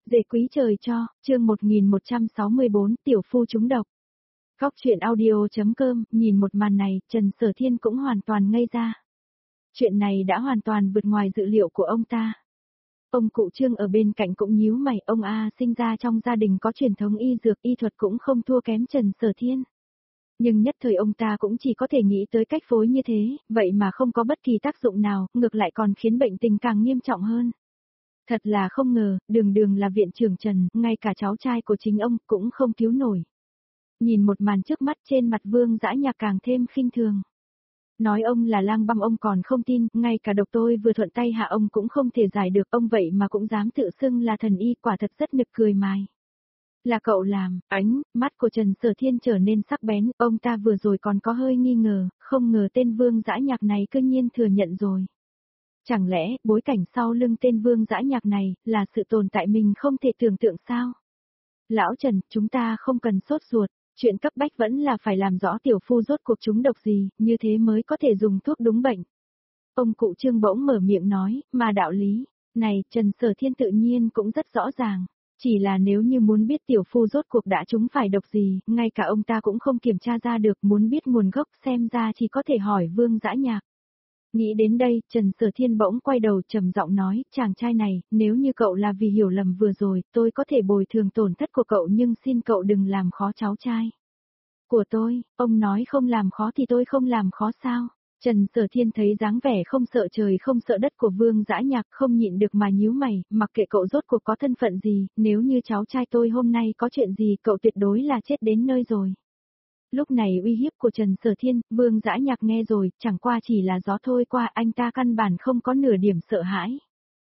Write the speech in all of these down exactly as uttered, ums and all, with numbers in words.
Dễ quý trời cho, chương một nghìn một trăm sáu mươi bốn, tiểu phu trúng độc. Góc truyện audio.com, nhìn một màn này, Trần Sở Thiên cũng hoàn toàn ngây ra. Chuyện này đã hoàn toàn vượt ngoài dự liệu của ông ta. Ông cụ Trương ở bên cạnh cũng nhíu mày, ông A sinh ra trong gia đình có truyền thống y dược y thuật cũng không thua kém Trần Sở Thiên. Nhưng nhất thời ông ta cũng chỉ có thể nghĩ tới cách phối như thế, vậy mà không có bất kỳ tác dụng nào, ngược lại còn khiến bệnh tình càng nghiêm trọng hơn. Thật là không ngờ, đường đường là viện trưởng Trần, ngay cả cháu trai của chính ông cũng không cứu nổi. Nhìn một màn trước mắt trên mặt Vương Dã Nhạc càng thêm khinh thường. Nói ông là lang băm ông còn không tin, ngay cả độc tôi vừa thuận tay hạ ông cũng không thể giải được ông vậy mà cũng dám tự xưng là thần y, quả thật rất nực cười mài. Là cậu làm, ánh, mắt của Trần Sở Thiên trở nên sắc bén, ông ta vừa rồi còn có hơi nghi ngờ, không ngờ tên Vương Dã Nhạc này cư nhiên thừa nhận rồi. Chẳng lẽ, bối cảnh sau lưng tên Vương Dã Nhạc này, là sự tồn tại mình không thể tưởng tượng sao? Lão Trần, chúng ta không cần sốt ruột, chuyện cấp bách vẫn là phải làm rõ tiểu phu rốt cuộc trúng độc gì, như thế mới có thể dùng thuốc đúng bệnh. Ông cụ Trương bỗng mở miệng nói, mà đạo lý, này, Trần Sở Thiên tự nhiên cũng rất rõ ràng. Chỉ là nếu như muốn biết tiểu phu rốt cuộc đã trúng phải độc gì, ngay cả ông ta cũng không kiểm tra ra được, muốn biết nguồn gốc xem ra chỉ có thể hỏi Vương Dã Nhạc. Nghĩ đến đây, Trần Sở Thiên bỗng quay đầu trầm giọng nói, chàng trai này, nếu như cậu là vì hiểu lầm vừa rồi, tôi có thể bồi thường tổn thất của cậu nhưng xin cậu đừng làm khó cháu trai của tôi. Ông nói không làm khó thì tôi không làm khó sao? Trần Sở Thiên thấy dáng vẻ không sợ trời không sợ đất của Vương Dã Nhạc không nhịn được mà nhíu mày, mặc kệ cậu rốt cuộc có thân phận gì, nếu như cháu trai tôi hôm nay có chuyện gì cậu tuyệt đối là chết đến nơi rồi. Lúc này uy hiếp của Trần Sở Thiên, Vương Dã Nhạc nghe rồi, chẳng qua chỉ là gió thôi qua, anh ta căn bản không có nửa điểm sợ hãi.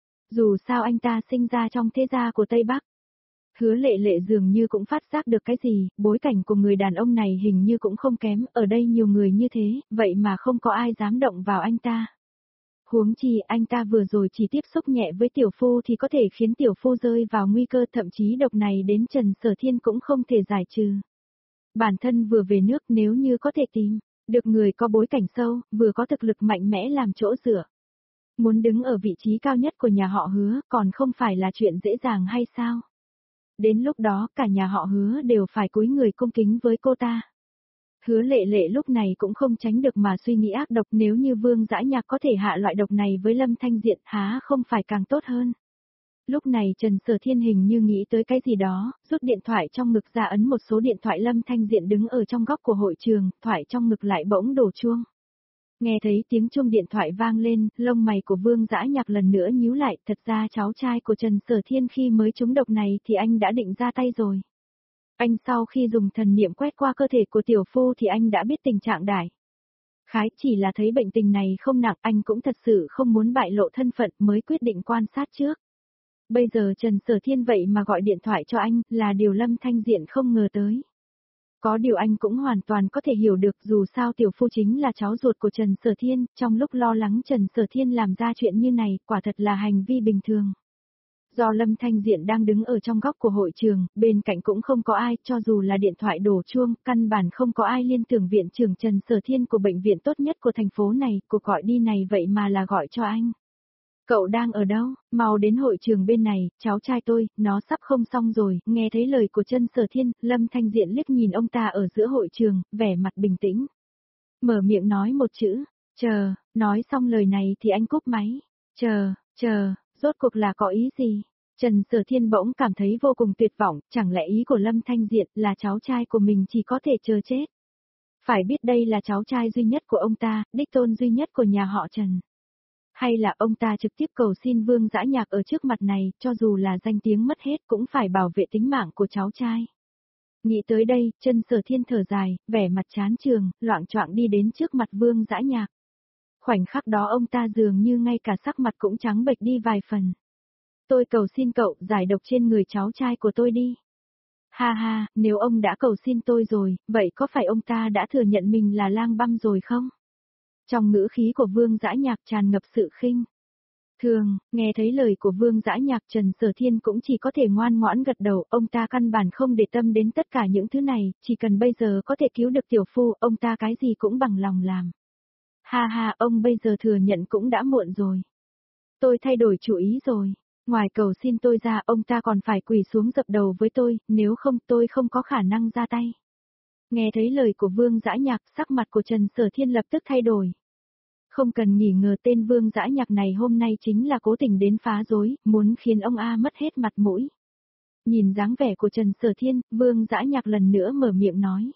Dù sao anh ta sinh ra trong thế gia của Tây Bắc. Hứa Lệ Lệ dường như cũng phát giác được cái gì, bối cảnh của người đàn ông này hình như cũng không kém, ở đây nhiều người như thế, vậy mà không có ai dám động vào anh ta. Huống chi anh ta vừa rồi chỉ tiếp xúc nhẹ với tiểu phu thì có thể khiến tiểu phu rơi vào nguy cơ, thậm chí độc này đến Trần Sở Thiên cũng không thể giải trừ. Bản thân vừa về nước nếu như có thể tìm được người có bối cảnh sâu, vừa có thực lực mạnh mẽ làm chỗ dựa. Muốn đứng ở vị trí cao nhất của nhà họ Hứa còn không phải là chuyện dễ dàng hay sao? Đến lúc đó cả nhà họ Hứa đều phải cúi người cung kính với cô ta. Hứa Lệ Lệ lúc này cũng không tránh được mà suy nghĩ ác độc, nếu như Vương Dã Nhạc có thể hạ loại độc này với Lâm Thanh Diện há không phải càng tốt hơn. Lúc này Trần Sở Thiên hình như nghĩ tới cái gì đó, rút điện thoại trong ngực ra ấn một số điện thoại. Lâm Thanh Diện đứng ở trong góc của hội trường, thoại trong ngực lại bỗng đổ chuông. Nghe thấy tiếng chuông điện thoại vang lên, lông mày của Vương Dã Nhạc lần nữa nhíu lại, thật ra cháu trai của Trần Sở Thiên khi mới trúng độc này thì anh đã định ra tay rồi. Anh sau khi dùng thần niệm quét qua cơ thể của tiểu phu thì anh đã biết tình trạng đại khái, chỉ là thấy bệnh tình này không nặng, anh cũng thật sự không muốn bại lộ thân phận mới quyết định quan sát trước. Bây giờ Trần Sở Thiên vậy mà gọi điện thoại cho anh, là điều Lâm Thanh Diện không ngờ tới. Có điều anh cũng hoàn toàn có thể hiểu được, dù sao tiểu phu chính là cháu ruột của Trần Sở Thiên, trong lúc lo lắng Trần Sở Thiên làm ra chuyện như này, quả thật là hành vi bình thường. Do Lâm Thanh Diện đang đứng ở trong góc của hội trường, bên cạnh cũng không có ai, cho dù là điện thoại đổ chuông, căn bản không có ai liên tưởng viện trưởng Trần Sở Thiên của bệnh viện tốt nhất của thành phố này, cuộc gọi đi này vậy mà là gọi cho anh. Cậu đang ở đâu, mau đến hội trường bên này, cháu trai tôi, nó sắp không xong rồi. Nghe thấy lời của Trần Sở Thiên, Lâm Thanh Diện liếc nhìn ông ta ở giữa hội trường, vẻ mặt bình tĩnh. Mở miệng nói một chữ, chờ, nói xong lời này thì anh cúp máy. Chờ, chờ, rốt cuộc là có ý gì? Trần Sở Thiên bỗng cảm thấy vô cùng tuyệt vọng, chẳng lẽ ý của Lâm Thanh Diện là cháu trai của mình chỉ có thể chờ chết? Phải biết đây là cháu trai duy nhất của ông ta, đích tôn duy nhất của nhà họ Trần. Hay là ông ta trực tiếp cầu xin Vương Dã Nhạc ở trước mặt này, cho dù là danh tiếng mất hết cũng phải bảo vệ tính mạng của cháu trai. Nghĩ tới đây, Trần Sở Thiên thở dài, vẻ mặt chán chường, loạng choạng đi đến trước mặt Vương Dã Nhạc. Khoảnh khắc đó ông ta dường như ngay cả sắc mặt cũng trắng bệch đi vài phần. Tôi cầu xin cậu giải độc trên người cháu trai của tôi đi. Ha ha, nếu ông đã cầu xin tôi rồi, vậy có phải ông ta đã thừa nhận mình là lang băm rồi không? Trong ngữ khí của Vương Dã Nhạc tràn ngập sự khinh thường, nghe thấy lời của Vương Dã Nhạc, Trần Sở Thiên cũng chỉ có thể ngoan ngoãn gật đầu, ông ta căn bản không để tâm đến tất cả những thứ này, chỉ cần bây giờ có thể cứu được tiểu phu, ông ta cái gì cũng bằng lòng làm. Ha ha, ông bây giờ thừa nhận cũng đã muộn rồi. Tôi thay đổi chủ ý rồi. Ngoài cầu xin tôi ra, ông ta còn phải quỳ xuống dập đầu với tôi, nếu không tôi không có khả năng ra tay. Nghe thấy lời của Vương Dã Nhạc, sắc mặt của Trần Sở Thiên lập tức thay đổi. Không cần nghỉ ngờ tên Vương Dã Nhạc này hôm nay chính là cố tình đến phá rối, muốn khiến ông A mất hết mặt mũi. Nhìn dáng vẻ của Trần Sở Thiên, Vương Dã Nhạc lần nữa mở miệng nói.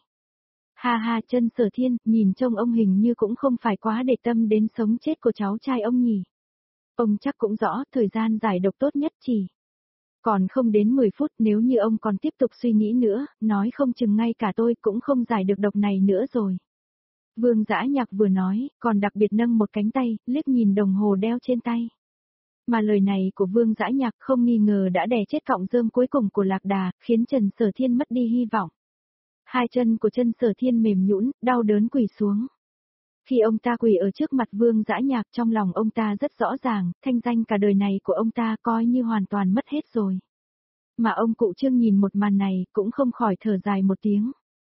Ha ha, Trần Sở Thiên, nhìn trông ông hình như cũng không phải quá để tâm đến sống chết của cháu trai ông nhỉ. Ông chắc cũng rõ, thời gian giải độc tốt nhất chỉ. Còn không đến mười phút, nếu như ông còn tiếp tục suy nghĩ nữa, nói không chừng ngay cả tôi cũng không giải được độc này nữa rồi. Vương Dã Nhạc vừa nói, còn đặc biệt nâng một cánh tay, liếc nhìn đồng hồ đeo trên tay. Mà lời này của Vương Dã Nhạc không nghi ngờ đã đè chết cọng rơm cuối cùng của Lạc Đà, khiến Trần Sở Thiên mất đi hy vọng. Hai chân của Trần Sở Thiên mềm nhũn, đau đớn quỳ xuống. Khi ông ta quỳ ở trước mặt Vương Dã Nhạc, trong lòng ông ta rất rõ ràng, thanh danh cả đời này của ông ta coi như hoàn toàn mất hết rồi. Mà ông cụ Trương nhìn một màn này, cũng không khỏi thở dài một tiếng.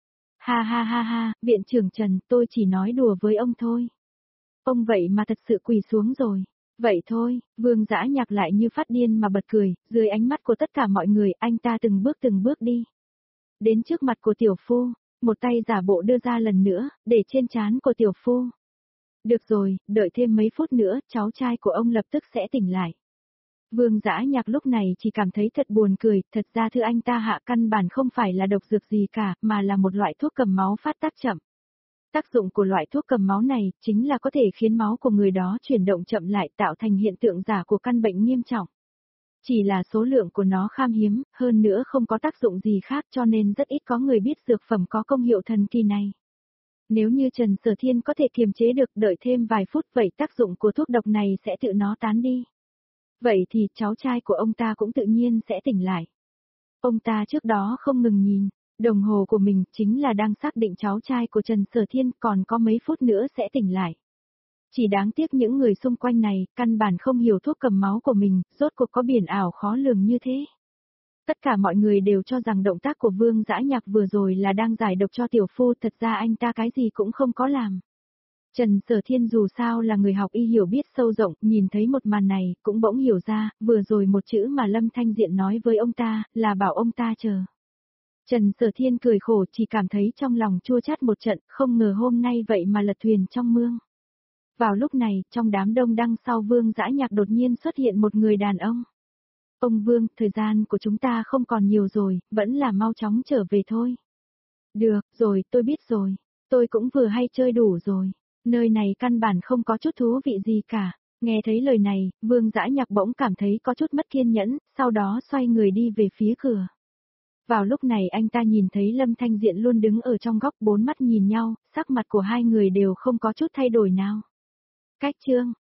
Ha ha ha ha, viện trưởng Trần, tôi chỉ nói đùa với ông thôi. Ông vậy mà thật sự quỳ xuống rồi. Vậy thôi, Vương Dã Nhạc lại như phát điên mà bật cười, dưới ánh mắt của tất cả mọi người, anh ta từng bước từng bước đi. Đến trước mặt của tiểu phu, một tay giả bộ đưa ra lần nữa, để trên trán của tiểu phu. Được rồi, đợi thêm mấy phút nữa, cháu trai của ông lập tức sẽ tỉnh lại. Vương Dã Nhạc lúc này chỉ cảm thấy thật buồn cười, thật ra thứ anh ta hạ căn bản không phải là độc dược gì cả, mà là một loại thuốc cầm máu phát tác chậm. Tác dụng của loại thuốc cầm máu này, chính là có thể khiến máu của người đó chuyển động chậm lại tạo thành hiện tượng giả của căn bệnh nghiêm trọng. Chỉ là số lượng của nó khan hiếm, hơn nữa không có tác dụng gì khác cho nên rất ít có người biết dược phẩm có công hiệu thần kỳ này. Nếu như Trần Sở Thiên có thể kiềm chế được đợi thêm vài phút vậy tác dụng của thuốc độc này sẽ tự nó tán đi. Vậy thì cháu trai của ông ta cũng tự nhiên sẽ tỉnh lại. Ông ta trước đó không ngừng nhìn, đồng hồ của mình chính là đang xác định cháu trai của Trần Sở Thiên còn có mấy phút nữa sẽ tỉnh lại. Chỉ đáng tiếc những người xung quanh này, căn bản không hiểu thuốc cầm máu của mình, rốt cuộc có biển ảo khó lường như thế. Tất cả mọi người đều cho rằng động tác của Vương Dã Nhạc vừa rồi là đang giải độc cho tiểu phu, thật ra anh ta cái gì cũng không có làm. Trần Sở Thiên dù sao là người học y hiểu biết sâu rộng, nhìn thấy một màn này, cũng bỗng hiểu ra, vừa rồi một chữ mà Lâm Thanh Diện nói với ông ta, là bảo ông ta chờ. Trần Sở Thiên cười khổ chỉ cảm thấy trong lòng chua chát một trận, không ngờ hôm nay vậy mà lật thuyền trong mương. Vào lúc này, trong đám đông đằng sau Vương Dã Nhạc đột nhiên xuất hiện một người đàn ông. Ông Vương, thời gian của chúng ta không còn nhiều rồi, vẫn là mau chóng trở về thôi. Được, rồi, tôi biết rồi. Tôi cũng vừa hay chơi đủ rồi. Nơi này căn bản không có chút thú vị gì cả. Nghe thấy lời này, Vương Dã Nhạc bỗng cảm thấy có chút mất kiên nhẫn, sau đó xoay người đi về phía cửa. Vào lúc này anh ta nhìn thấy Lâm Thanh Diện luôn đứng ở trong góc, bốn mắt nhìn nhau, sắc mặt của hai người đều không có chút thay đổi nào. Cách chương